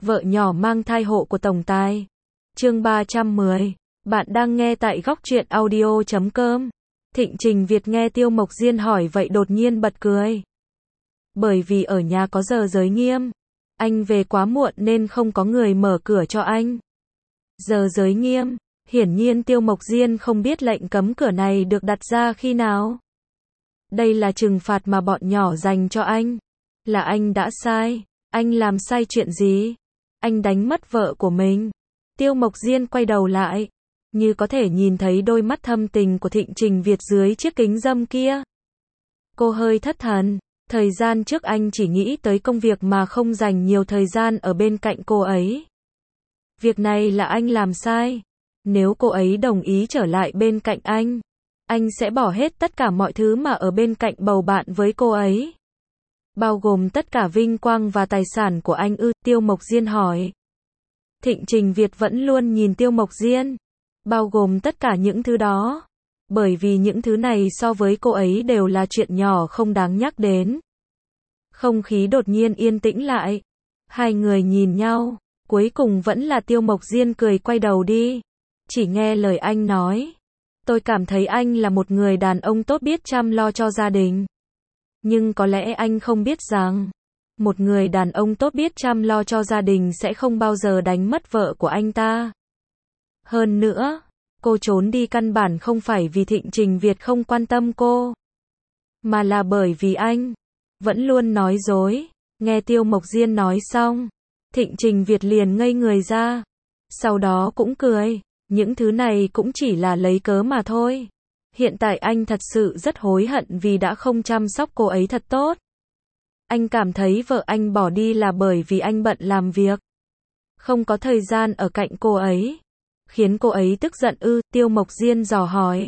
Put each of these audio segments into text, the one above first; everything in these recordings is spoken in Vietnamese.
Vợ nhỏ mang thai hộ của tổng tài. Chương 310. Bạn đang nghe tại góc truyện audio.com. Thịnh Trình Việt nghe Tiêu Mộc Diên hỏi vậy đột nhiên bật cười. Bởi vì ở nhà có giờ giới nghiêm. Anh về quá muộn nên không có người mở cửa cho anh. Giờ giới nghiêm. Hiển nhiên Tiêu Mộc Diên không biết lệnh cấm cửa này được đặt ra khi nào. Đây là trừng phạt mà bọn nhỏ dành cho anh. Là anh đã sai. Anh làm sai chuyện gì? Anh đánh mất vợ của mình. Tiêu Mộc Diên quay đầu lại, như có thể nhìn thấy đôi mắt thâm tình của Thịnh Trình Việt dưới chiếc kính râm kia. Cô hơi thất thần. Thời gian trước anh chỉ nghĩ tới công việc mà không dành nhiều thời gian ở bên cạnh cô ấy. Việc này là anh làm sai. Nếu cô ấy đồng ý trở lại bên cạnh anh sẽ bỏ hết tất cả mọi thứ mà ở bên cạnh bầu bạn với cô ấy. Bao gồm tất cả vinh quang và tài sản của anh ư? Tiêu Mộc Diên hỏi. Thịnh Trình Việt vẫn luôn nhìn Tiêu Mộc Diên. Bao gồm tất cả những thứ đó. Bởi vì những thứ này so với cô ấy đều là chuyện nhỏ không đáng nhắc đến. Không khí đột nhiên yên tĩnh lại. Hai người nhìn nhau. Cuối cùng vẫn là Tiêu Mộc Diên cười quay đầu đi. Chỉ nghe lời anh nói. Tôi cảm thấy anh là một người đàn ông tốt biết chăm lo cho gia đình. Nhưng có lẽ anh không biết rằng, một người đàn ông tốt biết chăm lo cho gia đình sẽ không bao giờ đánh mất vợ của anh ta. Hơn nữa, cô trốn đi căn bản không phải vì Thịnh Trình Việt không quan tâm cô, mà là bởi vì anh vẫn luôn nói dối. Nghe Tiêu Mộc Diên nói xong, Thịnh Trình Việt liền ngây người ra. Sau đó cũng cười. Những thứ này cũng chỉ là lấy cớ mà thôi. Hiện tại anh thật sự rất hối hận vì đã không chăm sóc cô ấy thật tốt. Anh cảm thấy vợ anh bỏ đi là bởi vì anh bận làm việc, không có thời gian ở cạnh cô ấy. Khiến cô ấy tức giận ư? Tiêu Mộc Diên dò hỏi.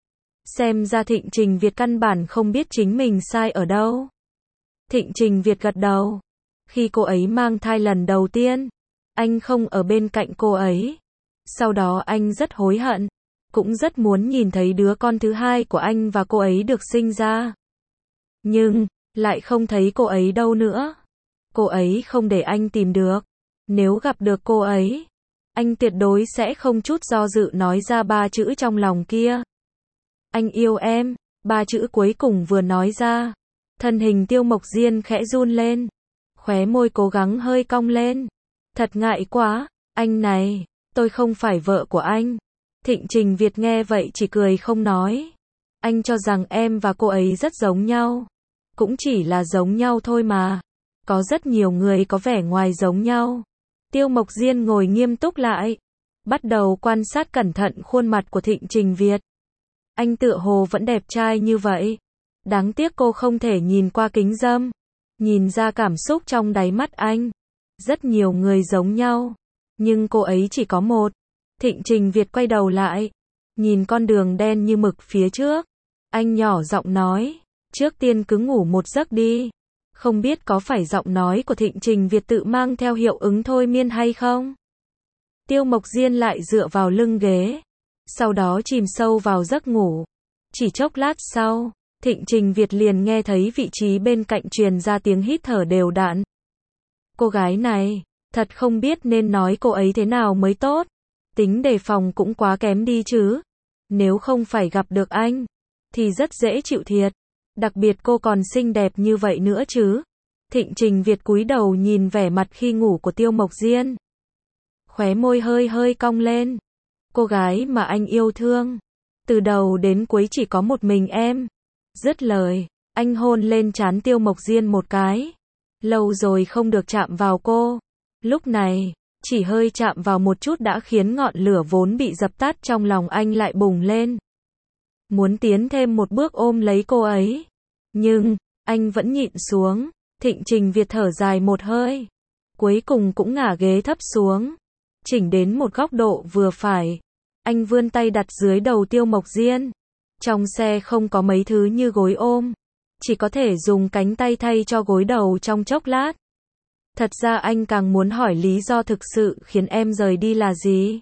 Xem ra Thịnh Trình Việt căn bản không biết chính mình sai ở đâu. Thịnh Trình Việt gật đầu. Khi cô ấy mang thai lần đầu tiên, anh không ở bên cạnh cô ấy. Sau đó anh rất hối hận. Cũng rất muốn nhìn thấy đứa con thứ hai của anh và cô ấy được sinh ra. Nhưng, lại không thấy cô ấy đâu nữa. Cô ấy không để anh tìm được. Nếu gặp được cô ấy, anh tuyệt đối sẽ không chút do dự nói ra ba chữ trong lòng kia. Anh yêu em. Ba chữ cuối cùng vừa nói ra, thân hình Tiêu Mộc Diên khẽ run lên. Khóe môi cố gắng hơi cong lên. Thật ngại quá. Anh này, tôi không phải vợ của anh. Thịnh Trình Việt nghe vậy chỉ cười không nói. Anh cho rằng em và cô ấy rất giống nhau. Cũng chỉ là giống nhau thôi mà. Có rất nhiều người có vẻ ngoài giống nhau. Tiêu Mộc Diên ngồi nghiêm túc lại. Bắt đầu quan sát cẩn thận khuôn mặt của Thịnh Trình Việt. Anh tựa hồ vẫn đẹp trai như vậy. Đáng tiếc cô không thể nhìn qua kính râm. Nhìn ra cảm xúc trong đáy mắt anh. Rất nhiều người giống nhau. Nhưng cô ấy chỉ có một. Thịnh Trình Việt quay đầu lại, nhìn con đường đen như mực phía trước. Anh nhỏ giọng nói, trước tiên cứ ngủ một giấc đi. Không biết có phải giọng nói của Thịnh Trình Việt tự mang theo hiệu ứng thôi miên hay không? Tiêu Mộc Diên lại dựa vào lưng ghế, sau đó chìm sâu vào giấc ngủ. Chỉ chốc lát sau, Thịnh Trình Việt liền nghe thấy vị trí bên cạnh truyền ra tiếng hít thở đều đặn. Cô gái này, thật không biết nên nói cô ấy thế nào mới tốt. Tính đề phòng cũng quá kém đi chứ. Nếu không phải gặp được anh, thì rất dễ chịu thiệt. Đặc biệt cô còn xinh đẹp như vậy nữa chứ. Thịnh Trình Việt cúi đầu nhìn vẻ mặt khi ngủ của Tiêu Mộc Diên. Khóe môi hơi hơi cong lên. Cô gái mà anh yêu thương, từ đầu đến cuối chỉ có một mình em. Dứt lời, anh hôn lên trán Tiêu Mộc Diên một cái. Lâu rồi không được chạm vào cô. Lúc này, chỉ hơi chạm vào một chút đã khiến ngọn lửa vốn bị dập tắt trong lòng anh lại bùng lên. Muốn tiến thêm một bước ôm lấy cô ấy. Nhưng, anh vẫn nhịn xuống. Thịnh Trình Việt thở dài một hơi. Cuối cùng cũng ngả ghế thấp xuống. Chỉnh đến một góc độ vừa phải. Anh vươn tay đặt dưới đầu Tiêu Mộc Diên. Trong xe không có mấy thứ như gối ôm. Chỉ có thể dùng cánh tay thay cho gối đầu trong chốc lát. Thật ra anh càng muốn hỏi lý do thực sự khiến em rời đi là gì.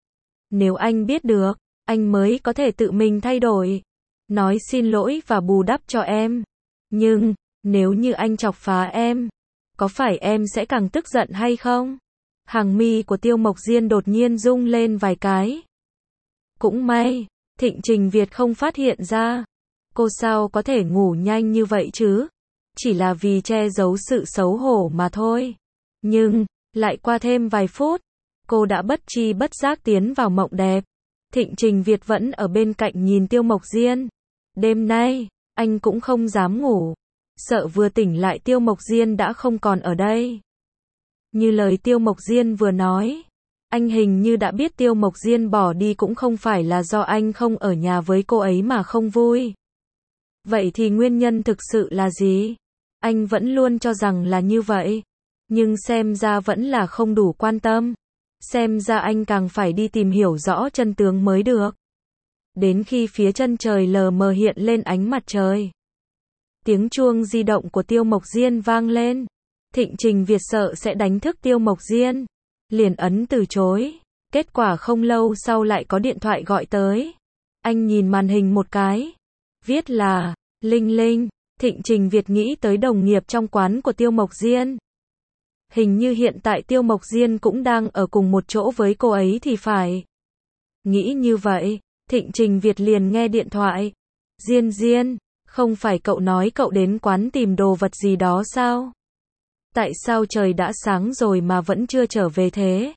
Nếu anh biết được, anh mới có thể tự mình thay đổi. Nói xin lỗi và bù đắp cho em. Nhưng, nếu như anh chọc phá em, có phải em sẽ càng tức giận hay không? Hàng mi của Tiêu Mộc Diên đột nhiên rung lên vài cái. Cũng may, Thịnh Trình Việt không phát hiện ra. Cô sao có thể ngủ nhanh như vậy chứ? Chỉ là vì che giấu sự xấu hổ mà thôi. Nhưng, lại qua thêm vài phút, cô đã bất tri bất giác tiến vào mộng đẹp. Thịnh Trình Việt vẫn ở bên cạnh nhìn Tiêu Mộc Diên. Đêm nay, anh cũng không dám ngủ. Sợ vừa tỉnh lại Tiêu Mộc Diên đã không còn ở đây. Như lời Tiêu Mộc Diên vừa nói, anh hình như đã biết Tiêu Mộc Diên bỏ đi cũng không phải là do anh không ở nhà với cô ấy mà không vui. Vậy thì nguyên nhân thực sự là gì? Anh vẫn luôn cho rằng là như vậy. Nhưng xem ra vẫn là không đủ quan tâm. Xem ra anh càng phải đi tìm hiểu rõ chân tướng mới được. Đến khi phía chân trời lờ mờ hiện lên ánh mặt trời. Tiếng chuông di động của Tiêu Mộc Diên vang lên. Thịnh Trình Việt sợ sẽ đánh thức Tiêu Mộc Diên. Liền ấn từ chối. Kết quả không lâu sau lại có điện thoại gọi tới. Anh nhìn màn hình một cái. Viết là, Linh Linh. Thịnh Trình Việt nghĩ tới đồng nghiệp trong quán của Tiêu Mộc Diên. Hình như hiện tại Tiêu Mộc Diên cũng đang ở cùng một chỗ với cô ấy thì phải. Nghĩ như vậy, Thịnh Trình Việt liền nghe điện thoại. Diên Diên, không phải cậu nói cậu đến quán tìm đồ vật gì đó sao? Tại sao trời đã sáng rồi mà vẫn chưa trở về thế?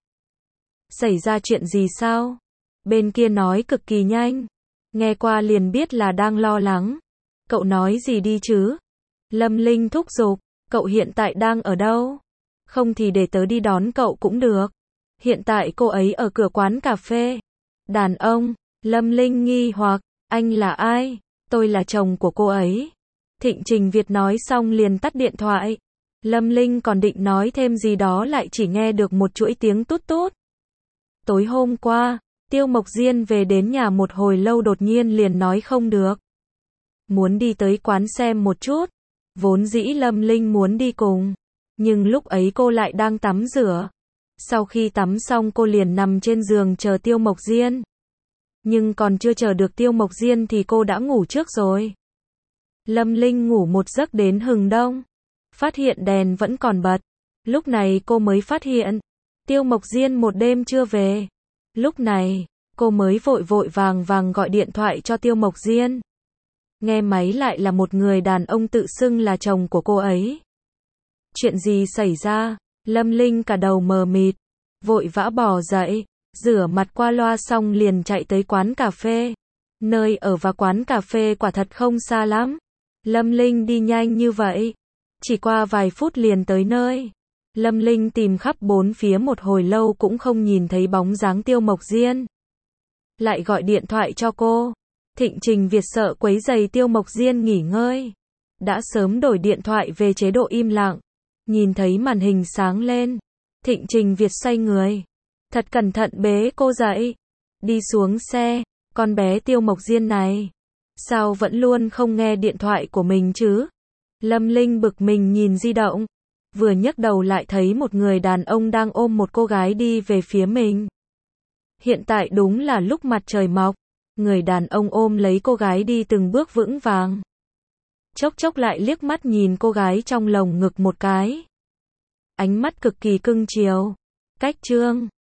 Xảy ra chuyện gì sao? Bên kia nói cực kỳ nhanh. Nghe qua liền biết là đang lo lắng. Cậu nói gì đi chứ? Lâm Linh thúc giục, cậu hiện tại đang ở đâu? Không thì để tớ đi đón cậu cũng được. Hiện tại cô ấy ở cửa quán cà phê. Đàn ông, Lâm Linh nghi hoặc, anh là ai? Tôi là chồng của cô ấy. Thịnh Trình Việt nói xong liền tắt điện thoại. Lâm Linh còn định nói thêm gì đó lại chỉ nghe được một chuỗi tiếng tút tút. Tối hôm qua, Tiêu Mộc Diên về đến nhà một hồi lâu đột nhiên liền nói không được. Muốn đi tới quán xem một chút. Vốn dĩ Lâm Linh muốn đi cùng. Nhưng lúc ấy cô lại đang tắm rửa. Sau khi tắm xong cô liền nằm trên giường chờ Tiêu Mộc Diên. Nhưng còn chưa chờ được Tiêu Mộc Diên thì cô đã ngủ trước rồi. Lâm Linh ngủ một giấc đến hừng đông. Phát hiện đèn vẫn còn bật. Lúc này cô mới phát hiện. Tiêu Mộc Diên một đêm chưa về. Lúc này, cô mới vội vội vàng gọi điện thoại cho Tiêu Mộc Diên. Nghe máy lại là một người đàn ông tự xưng là chồng của cô ấy. Chuyện gì xảy ra? Lâm Linh cả đầu mờ mịt. Vội vã bò dậy. Rửa mặt qua loa xong liền chạy tới quán cà phê. Nơi ở và quán cà phê quả thật không xa lắm. Lâm Linh đi nhanh như vậy. Chỉ qua vài phút liền tới nơi. Lâm Linh tìm khắp bốn phía một hồi lâu cũng không nhìn thấy bóng dáng Tiêu Mộc Diên. Lại gọi điện thoại cho cô. Thịnh Trình Việt sợ quấy rầy Tiêu Mộc Diên nghỉ ngơi. Đã sớm đổi điện thoại về chế độ im lặng. Nhìn thấy màn hình sáng lên. Thịnh Trình Việt xoay người. Thật cẩn thận bế cô dậy. Đi xuống xe. Con bé Tiêu Mộc Diên này. Sao vẫn luôn không nghe điện thoại của mình chứ? Lâm Linh bực mình nhìn di động. Vừa nhấc đầu lại thấy một người đàn ông đang ôm một cô gái đi về phía mình. Hiện tại đúng là lúc mặt trời mọc. Người đàn ông ôm lấy cô gái đi từng bước vững vàng. Chốc chốc lại liếc mắt nhìn cô gái trong lồng ngực một cái. Ánh mắt cực kỳ cưng chiều. Cách chương